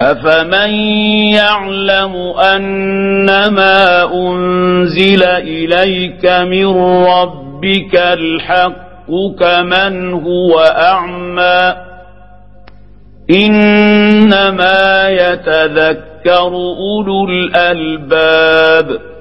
أفمن يعلم أنما أنزل إليك من ربك الحق كمن هو أعمى إنما يتذكر أولو الألباب